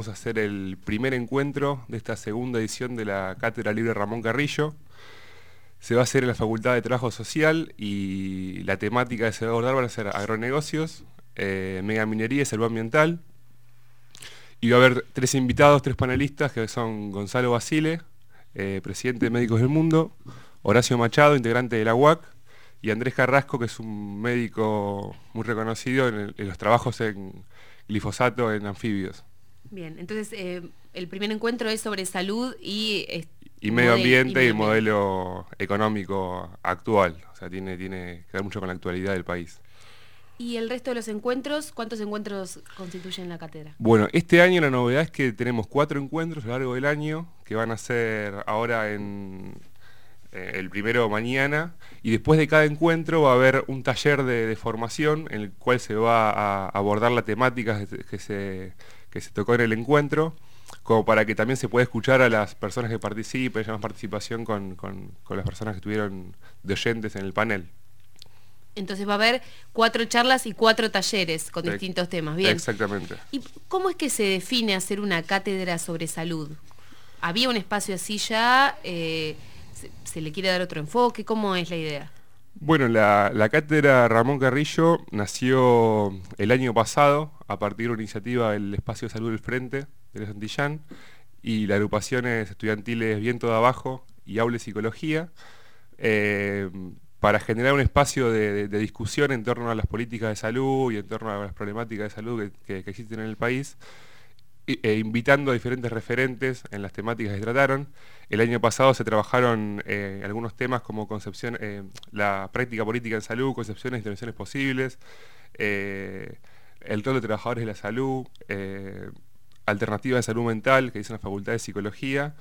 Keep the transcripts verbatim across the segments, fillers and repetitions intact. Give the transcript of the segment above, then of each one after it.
vamos a hacer el primer encuentro de esta segunda edición de la Cátedra Libre Ramón Carrillo. Se va a hacer en la Facultad de Trabajo Social y la temática que se va a abordar van a ser agronegocios, eh, megaminería y salud ambiental. Y va a haber tres invitados, tres panelistas, que son Gonzalo Basile, eh, presidente de Médicos del Mundo, Horacio Machado, integrante de la U A C, y Andrés Carrasco, que es un médico muy reconocido en, el, en los trabajos en glifosato en anfibios. Bien, entonces eh, el primer encuentro es sobre salud y... Eh, y medio ambiente y, y modelo económico actual, o sea, tiene, tiene que ver mucho con la actualidad del país. ¿Y el resto de los encuentros? ¿Cuántos encuentros constituyen la cátedra? Bueno, este año la novedad es que tenemos cuatro encuentros a lo largo del año, que van a ser ahora en eh, el primero mañana, y después de cada encuentro va a haber un taller de, de formación en el cual se va a abordar la temática que, que, se, que se tocó en el encuentro, como para que también se pueda escuchar a las personas que participen, haya más participación con, con, con las personas que estuvieron de oyentes en el panel. Entonces va a haber cuatro charlas y cuatro talleres con distintos temas. Bien. Exactamente. ¿Y cómo es que se define hacer una cátedra sobre salud? ¿Había un espacio así ya? Eh, se, ¿Se le quiere dar otro enfoque? ¿Cómo es la idea? Bueno, la, la cátedra Ramón Carrillo nació el año pasado a partir de una iniciativa del Espacio de Salud del Frente de la Santillán y las agrupaciones estudiantiles Viento de Abajo y Aule Psicología, eh, para generar un espacio de, de, de discusión en torno a las políticas de salud y en torno a las problemáticas de salud que, que, que existen en el país, e, e invitando a diferentes referentes en las temáticas que trataron. El año pasado se trabajaron eh, algunos temas como concepción, eh, la práctica política en salud, concepciones e intervenciones posibles, eh, el rol de trabajadores de la salud, eh, alternativas de salud mental que dice la Facultad de Psicología,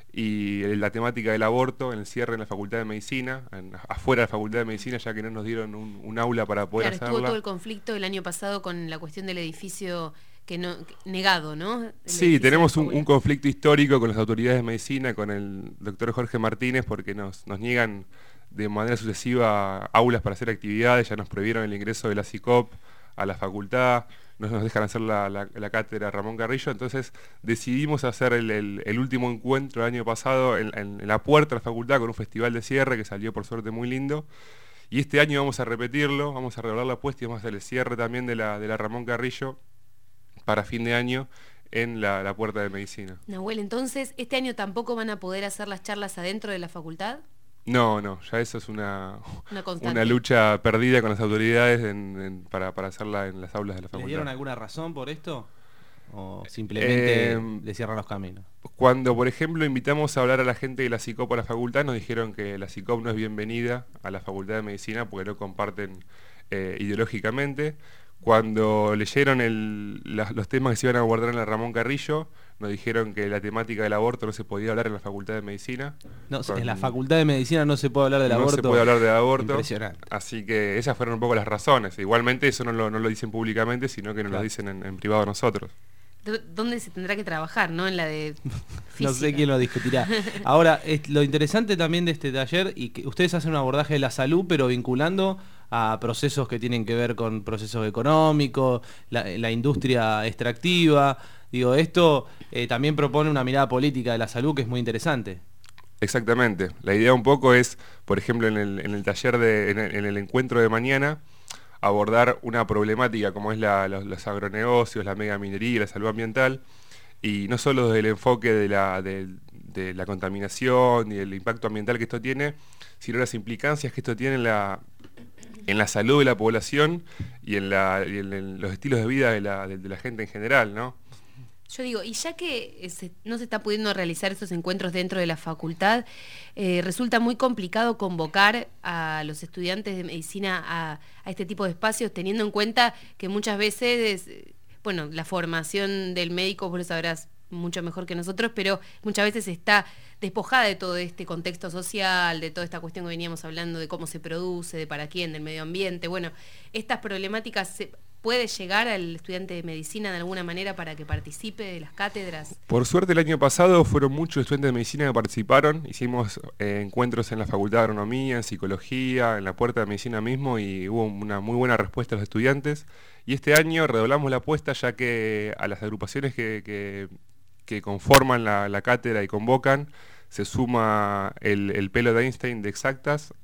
y la temática del aborto en el cierre en la Facultad de Medicina, en, afuera de la Facultad de Medicina, ya que no nos dieron un, un aula para poder claro, hacerla. Estuvo todo el conflicto el año pasado con la cuestión del edificio que no negado, ¿no? El sí, tenemos un, un conflicto histórico con las autoridades de medicina, con el doctor Jorge Martínez, porque nos, nos niegan de manera sucesiva aulas para hacer actividades, ya nos prohibieron el ingreso de la SICOP a la facultad, no nos dejan hacer la, la, la cátedra Ramón Carrillo, entonces decidimos hacer el, el, el último encuentro el año pasado en, en, en la puerta de la facultad con un festival de cierre que salió por suerte muy lindo, y este año vamos a repetirlo, vamos a redoblar la apuesta y vamos a hacer el cierre también de la, de la Ramón Carrillo para fin de año en la, la puerta de medicina. Nahuel, entonces, ¿este año tampoco van a poder hacer las charlas adentro de la facultad? No, no, ya eso es una, una, una lucha perdida con las autoridades en, en, para, para hacerla en las aulas de la facultad. ¿Le dieron alguna razón por esto? ¿O simplemente eh, le cierran los caminos? Cuando, por ejemplo, invitamos a hablar a la gente de la SICOP a la facultad, nos dijeron que la SICOP no es bienvenida a la Facultad de Medicina porque no comparten eh, ideológicamente. Cuando leyeron el, la, los temas que se iban a abordar en la Ramón Carrillo, nos dijeron que la temática del aborto no se podía hablar en la Facultad de Medicina. No, con, en la Facultad de Medicina no se puede hablar del no aborto. No se puede hablar del aborto. Impresionante. Así que esas fueron un poco las razones. Igualmente eso no lo, no lo dicen públicamente, sino que nos claro. lo dicen en, en privado nosotros. ¿Dónde se tendrá que trabajar, no? En la de física. No sé quién lo discutirá. Ahora, es, lo interesante también de este taller, y que ustedes hacen un abordaje de la salud, pero vinculando a procesos que tienen que ver con procesos económicos, la, la industria extractiva. Digo, esto eh, también propone una mirada política de la salud que es muy interesante. Exactamente. La idea un poco es, por ejemplo, en el, en el taller, de, en el, en el encuentro de mañana, abordar una problemática como es la, los, los agronegocios, la megaminería y la salud ambiental, y no solo desde el enfoque de la, de, de la contaminación y el impacto ambiental que esto tiene, sino las implicancias que esto tiene en la, en la salud de la población y en, la, y en, en los estilos de vida de la, de, de la gente en general, ¿no? Yo digo, y ya que se, no se está pudiendo realizar esos encuentros dentro de la facultad, eh, resulta muy complicado convocar a los estudiantes de medicina a, a este tipo de espacios, teniendo en cuenta que muchas veces, bueno, la formación del médico, vos lo sabrás mucho mejor que nosotros, pero muchas veces está despojada de todo este contexto social, de toda esta cuestión que veníamos hablando de cómo se produce, de para quién, del medio ambiente. Bueno, estas problemáticas se, puede llegar al estudiante de medicina de alguna manera para que participe de las cátedras? Por suerte el año pasado fueron muchos estudiantes de medicina que participaron, hicimos eh, encuentros en la Facultad de Agronomía, en Psicología, en la Puerta de Medicina mismo y hubo una muy buena respuesta de los estudiantes. Y este año redoblamos la apuesta ya que a las agrupaciones que, que, que conforman la, la cátedra y convocan se suma el, el pelo de Einstein de Exactas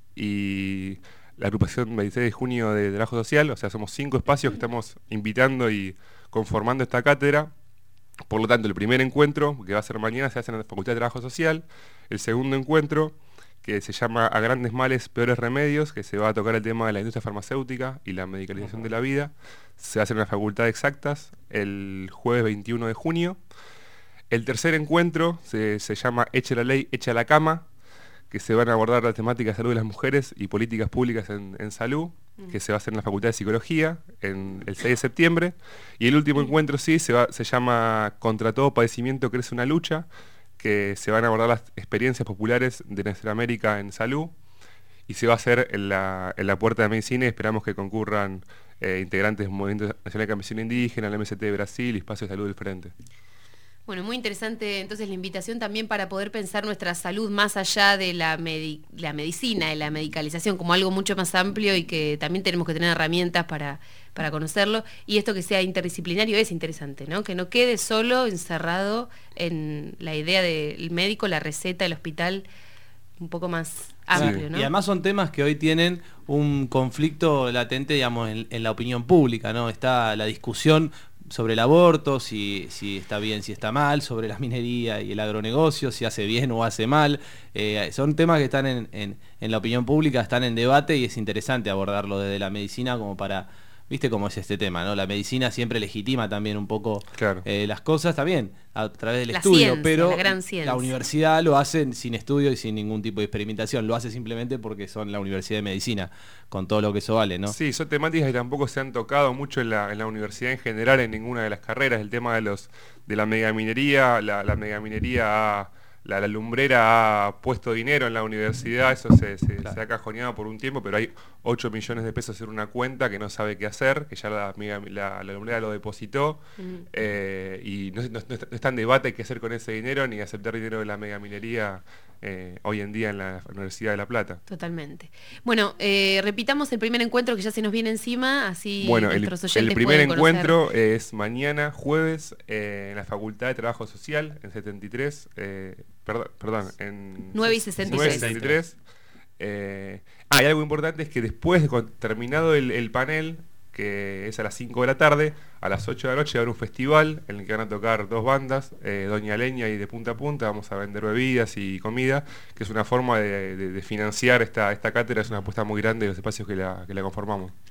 y la agrupación veintiséis de junio de Trabajo Social, o sea, somos cinco espacios que estamos invitando y conformando esta cátedra. Por lo tanto, el primer encuentro, que va a ser mañana, se hace en la Facultad de Trabajo Social. El segundo encuentro, que se llama A Grandes Males, Peores Remedios, que se va a tocar el tema de la industria farmacéutica y la medicalización de la vida, se hace en la Facultad de Exactas el jueves veintiuno de junio. El tercer encuentro se, se llama Eche la ley, echa la cama, que se van a abordar la temática de salud de las mujeres y políticas públicas en, en salud, que se va a hacer en la Facultad de Psicología en el seis de septiembre. Y el último encuentro sí se, va, se llama Contra todo padecimiento crece una lucha, que se van a abordar las experiencias populares de nuestra América en salud, y se va a hacer en la, en la Puerta de Medicina y esperamos que concurran eh, integrantes del Movimiento Nacional de Campesino Indígena, la M S T de Brasil y Espacio de Salud del Frente. Bueno, muy interesante entonces la invitación también para poder pensar nuestra salud más allá de la, medi la medicina, de la medicalización, como algo mucho más amplio y que también tenemos que tener herramientas para, para conocerlo. Y esto que sea interdisciplinario es interesante, ¿no? Que no quede solo encerrado en la idea del médico, la receta, el hospital, un poco más amplio, sí. ¿no? Y además son temas que hoy tienen un conflicto latente, digamos, en, en la opinión pública, ¿no? Está la discusión sobre el aborto, si, si está bien, si está mal, sobre la minería y el agronegocio, si hace bien o hace mal. Eh, son temas que están en, en, en la opinión pública, están en debate y es interesante abordarlo desde la medicina como para, viste cómo es este tema, ¿no? La medicina siempre legitima también un poco claro. eh, las cosas también a través del la estudio, ciencia, pero la, gran ciencia. La universidad lo hace sin estudio y sin ningún tipo de experimentación, lo hace simplemente porque son la Universidad de Medicina, con todo lo que eso vale, ¿no? Sí, son temáticas que tampoco se han tocado mucho en la, en la universidad en general, en ninguna de las carreras. El tema de los de la megaminería, la, la megaminería ha, La, la lumbrera ha puesto dinero en la universidad, eso se, se, claro. se ha cajoneado por un tiempo, pero hay ocho millones de pesos en una cuenta que no sabe qué hacer, que ya la, la, la lumbrera lo depositó, mm. eh, y no, no, no está en debate qué hacer con ese dinero, ni aceptar dinero de la megaminería eh, hoy en día en la Universidad de La Plata. Totalmente. Bueno, eh, repitamos el primer encuentro que ya se nos viene encima, así bueno, nuestros el, oyentes el primer pueden encuentro conocer. es mañana, jueves, eh, en la Facultad de Trabajo Social, en setenta y tres, eh, Perdón, perdón, en nueve y sesenta y tres. Eh, ah, hay algo importante, es que después de terminado el, el panel, que es a las cinco de la tarde, a las ocho de la noche va a haber un festival en el que van a tocar dos bandas, eh, Doña Leña y De Punta a Punta. Vamos a vender bebidas y comida, que es una forma de, de, de financiar esta, esta cátedra, es una apuesta muy grande de los espacios que la, que la conformamos.